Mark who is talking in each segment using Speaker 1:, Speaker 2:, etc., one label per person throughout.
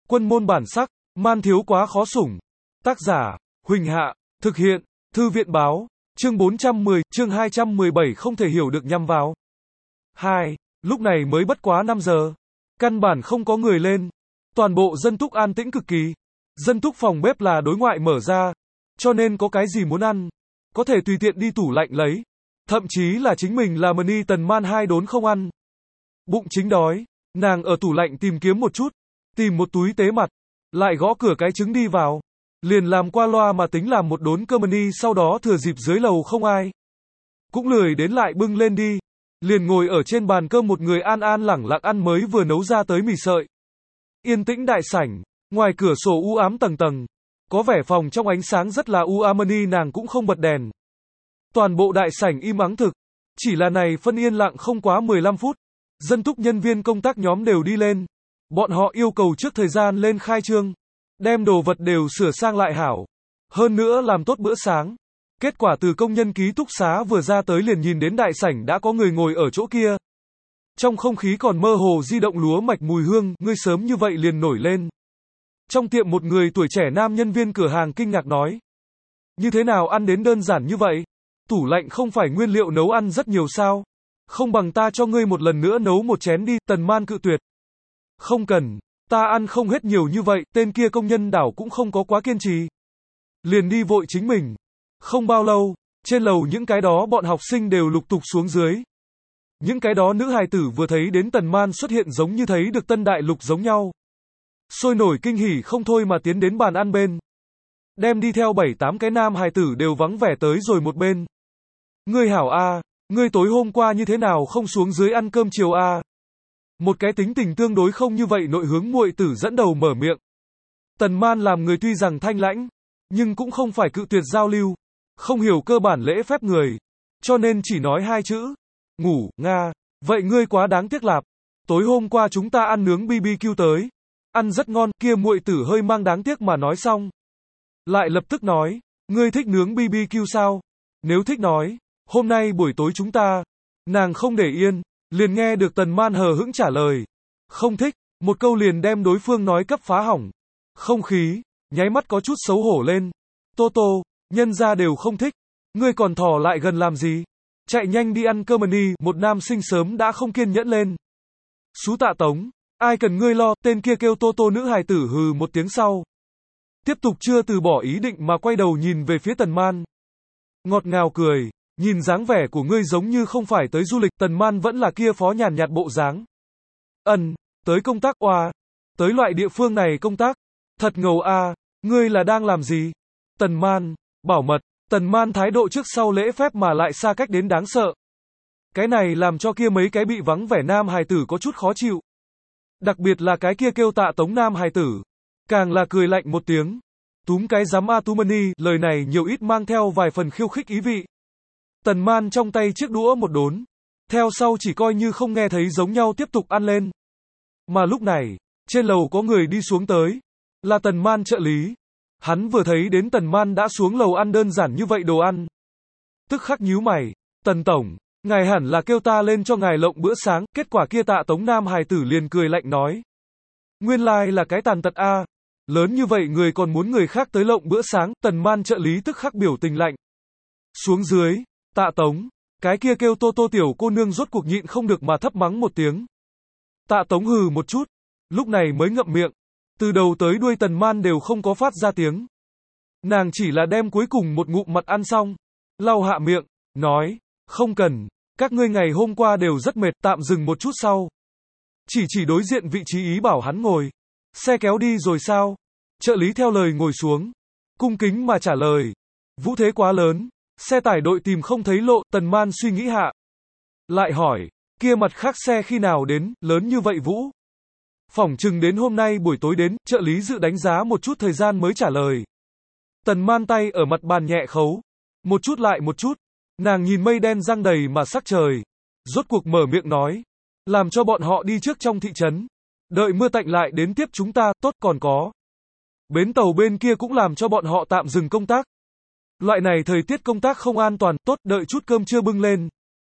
Speaker 1: Quân môn bản sắc, man thiếu quá khó sủng. Tác giả, Huỳnh Hạ, thực hiện, Thư viện báo, chương 410, chương 217 không thể hiểu được nhằm vào. 2. Lúc này mới bất quá 5 giờ. Căn bản không có người lên. Toàn bộ dân túc an tĩnh cực kỳ. Dân túc phòng bếp là đối ngoại mở ra, cho nên có cái gì muốn ăn, có thể tùy tiện đi tủ lạnh lấy. Thậm chí là chính mình là Mani Tần Man hai đốn không ăn. Bụng chính đói, nàng ở tủ lạnh tìm kiếm một chút, tìm một túi tế mặt, lại gõ cửa cái trứng đi vào. Liền làm qua loa mà tính làm một đốn cơm Mani, sau đó thừa dịp dưới lầu không ai, cũng lười đến lại bưng lên đi. Liền ngồi ở trên bàn cơm một người an an lẳng lặng ăn mới vừa nấu ra tới mì sợi. Yên tĩnh đại sảnh, ngoài cửa sổ u ám tầng tầng, có vẻ phòng trong ánh sáng rất là u ám. Mani nàng cũng không bật đèn. Toàn bộ đại sảnh im ắng thực, chỉ là này phân yên lặng không quá 15 phút. Dân túc nhân viên công tác nhóm đều đi lên. Bọn họ yêu cầu trước thời gian lên khai trương, đem đồ vật đều sửa sang lại hảo. Hơn nữa làm tốt bữa sáng. Kết quả từ công nhân ký túc xá vừa ra tới liền nhìn đến đại sảnh đã có người ngồi ở chỗ kia. Trong không khí còn mơ hồ di động lúa mạch mùi hương, ngươi sớm như vậy liền nổi lên. Trong tiệm một người tuổi trẻ nam nhân viên cửa hàng kinh ngạc nói. Như thế nào ăn đến đơn giản như vậy? Tủ lạnh không phải nguyên liệu nấu ăn rất nhiều sao? Không bằng ta cho ngươi một lần nữa nấu một chén đi. Tần Man cự tuyệt. Không cần, ta ăn không hết nhiều như vậy. Tên kia công nhân đảo cũng không có quá kiên trì, liền đi vội chính mình. Không bao lâu, trên lầu những cái đó bọn học sinh đều lục tục xuống dưới. Những cái đó nữ hài tử vừa thấy đến Tần Man xuất hiện giống như thấy được tân đại lục giống nhau. Sôi nổi kinh hỉ không thôi mà tiến đến bàn ăn bên. Đem đi theo 7-8 cái nam hài tử đều vắng vẻ tới rồi một bên. Ngươi hảo a, ngươi tối hôm qua như thế nào không xuống dưới ăn cơm chiều a? Một cái tính tình tương đối không như vậy nội hướng muội tử dẫn đầu mở miệng. Tần Man làm người tuy rằng thanh lãnh, nhưng cũng không phải cự tuyệt giao lưu, không hiểu cơ bản lễ phép người, cho nên chỉ nói 2 chữ, ngủ, nga. Vậy ngươi quá đáng tiếc lạp. Tối hôm qua chúng ta ăn nướng BBQ tới, ăn rất ngon. Kia muội tử hơi mang đáng tiếc mà nói xong, lại lập tức nói, ngươi thích nướng BBQ sao? Nếu thích nói, hôm nay buổi tối chúng ta. Nàng không để yên, liền nghe được Tần Man hờ hững trả lời, không thích. Một câu liền đem đối phương nói cấp phá hỏng. Không khí nháy mắt có chút xấu hổ lên. Tô Tô, nhân gia đều không thích, ngươi còn thò lại gần làm gì? Chạy nhanh đi ăn cơm đi. Một nam sinh sớm đã không kiên nhẫn lên. Xú Tạ Tống, ai cần ngươi lo. Tên kia kêu Tô Tô nữ hài tử hừ một tiếng sau, tiếp tục chưa từ bỏ ý định mà quay đầu nhìn về phía Tần Man. Ngọt ngào cười, nhìn dáng vẻ của ngươi giống như không phải tới du lịch. Tần Man vẫn là kia phó nhàn nhạt bộ dáng. Tới công tác oa. Tới loại địa phương này công tác. Thật ngầu a, ngươi là đang làm gì? Tần Man, bảo mật. Tần Man thái độ trước sau lễ phép mà lại xa cách đến đáng sợ. Cái này làm cho kia mấy cái bị vắng vẻ nam hài tử có chút khó chịu. Đặc biệt là cái kia kêu Tạ Tống nam hài tử, càng là cười lạnh một tiếng. Túm cái giám a Tumani, lời này nhiều ít mang theo vài phần khiêu khích ý vị. Tần Man trong tay chiếc đũa một đốn, theo sau chỉ coi như không nghe thấy giống nhau tiếp tục ăn lên. Mà lúc này, trên lầu có người đi xuống tới, là Tần Man trợ lý. Hắn vừa thấy đến Tần Man đã xuống lầu ăn đơn giản như vậy đồ ăn, tức khắc nhíu mày. Tần tổng, ngài hẳn là kêu ta lên cho ngài lộng bữa sáng. Kết quả kia Tạ Tống nam hài tử liền cười lạnh nói, nguyên lai là cái tàn tật a, lớn như vậy người còn muốn người khác tới lộng bữa sáng. Tần Man trợ lý tức khắc biểu tình lạnh xuống dưới. Tạ Tống, cái kia kêu Tô Tô tiểu cô nương rốt cuộc nhịn không được mà thấp mắng một tiếng. Tạ Tống hừ một chút, lúc này mới ngậm miệng. Từ đầu tới đuôi Tần Man đều không có phát ra tiếng. Nàng chỉ là đem cuối cùng một ngụm mật ăn xong, lau hạ miệng, nói, không cần, các ngươi ngày hôm qua đều rất mệt. Tạm dừng một chút sau, chỉ đối diện vị trí ý bảo hắn ngồi. Xe kéo đi rồi sao? Trợ lý theo lời ngồi xuống, cung kính mà trả lời, vũ thế quá lớn, xe tải đội tìm không thấy lộ. Tần Man suy nghĩ hạ, lại hỏi, kia mặt khác xe khi nào đến? Lớn như vậy vũ, phỏng chừng đến hôm nay buổi tối đến. Trợ lý dự đánh giá một chút thời gian mới trả lời. Tần Man tay ở mặt bàn nhẹ khấu, một chút lại một chút. Nàng nhìn mây đen giăng đầy mà sắc trời, rốt cuộc mở miệng nói, làm cho bọn họ đi trước trong thị trấn, đợi mưa tạnh lại đến tiếp chúng ta. Tốt, còn có bến tàu bên kia cũng làm cho bọn họ tạm dừng công tác. Loại này thời tiết công tác không an toàn. Tốt, đợi chút cơm trưa bưng lên,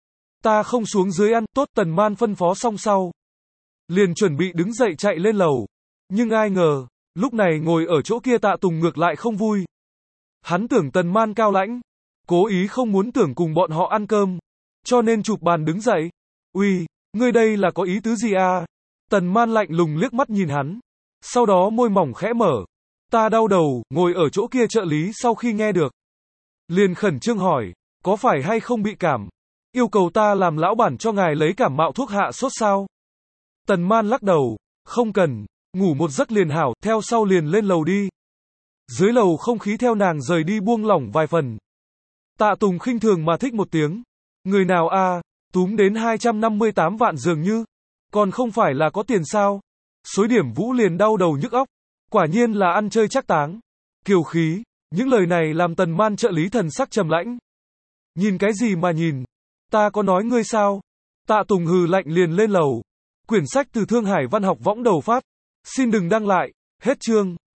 Speaker 1: ta không xuống dưới ăn. Tốt. Tần Man phân phó xong sau, liền chuẩn bị đứng dậy chạy lên lầu. Nhưng ai ngờ, Lúc này ngồi ở chỗ kia Tạ Tùng ngược lại không vui. Hắn tưởng Tần Man cao lãnh, cố ý không muốn tưởng cùng bọn họ ăn cơm, cho nên chụp bàn đứng dậy. Uy, ngươi đây là có ý tứ gì à? Tần Man lạnh lùng liếc mắt nhìn hắn, sau đó môi mỏng khẽ mở. Ta đau đầu, ngồi ở chỗ kia trợ lý sau khi nghe được, liền khẩn trương hỏi, có phải hay không bị cảm? Yêu cầu ta làm lão bản cho ngài lấy cảm mạo thuốc hạ sốt sao? Tần Man lắc đầu, không cần, ngủ một giấc liền hảo, theo sau liền lên lầu đi. Dưới lầu không khí theo nàng rời đi buông lỏng vài phần. Tạ Tùng khinh thường mà thích một tiếng. Người nào a, túm đến 258 vạn dường như, còn không phải là có tiền sao? Xối điểm Vũ liền đau đầu nhức óc, quả nhiên là ăn chơi chắc táng. Kiều khí, những lời này làm Tần Man trợ lý thần sắc trầm lãnh. Nhìn cái gì mà nhìn? Ta có nói ngươi sao? Tạ Tùng hừ lạnh liền lên lầu. Quyển sách từ Thương Hải Văn học võng đầu phát. Xin đừng đăng lại, hết chương.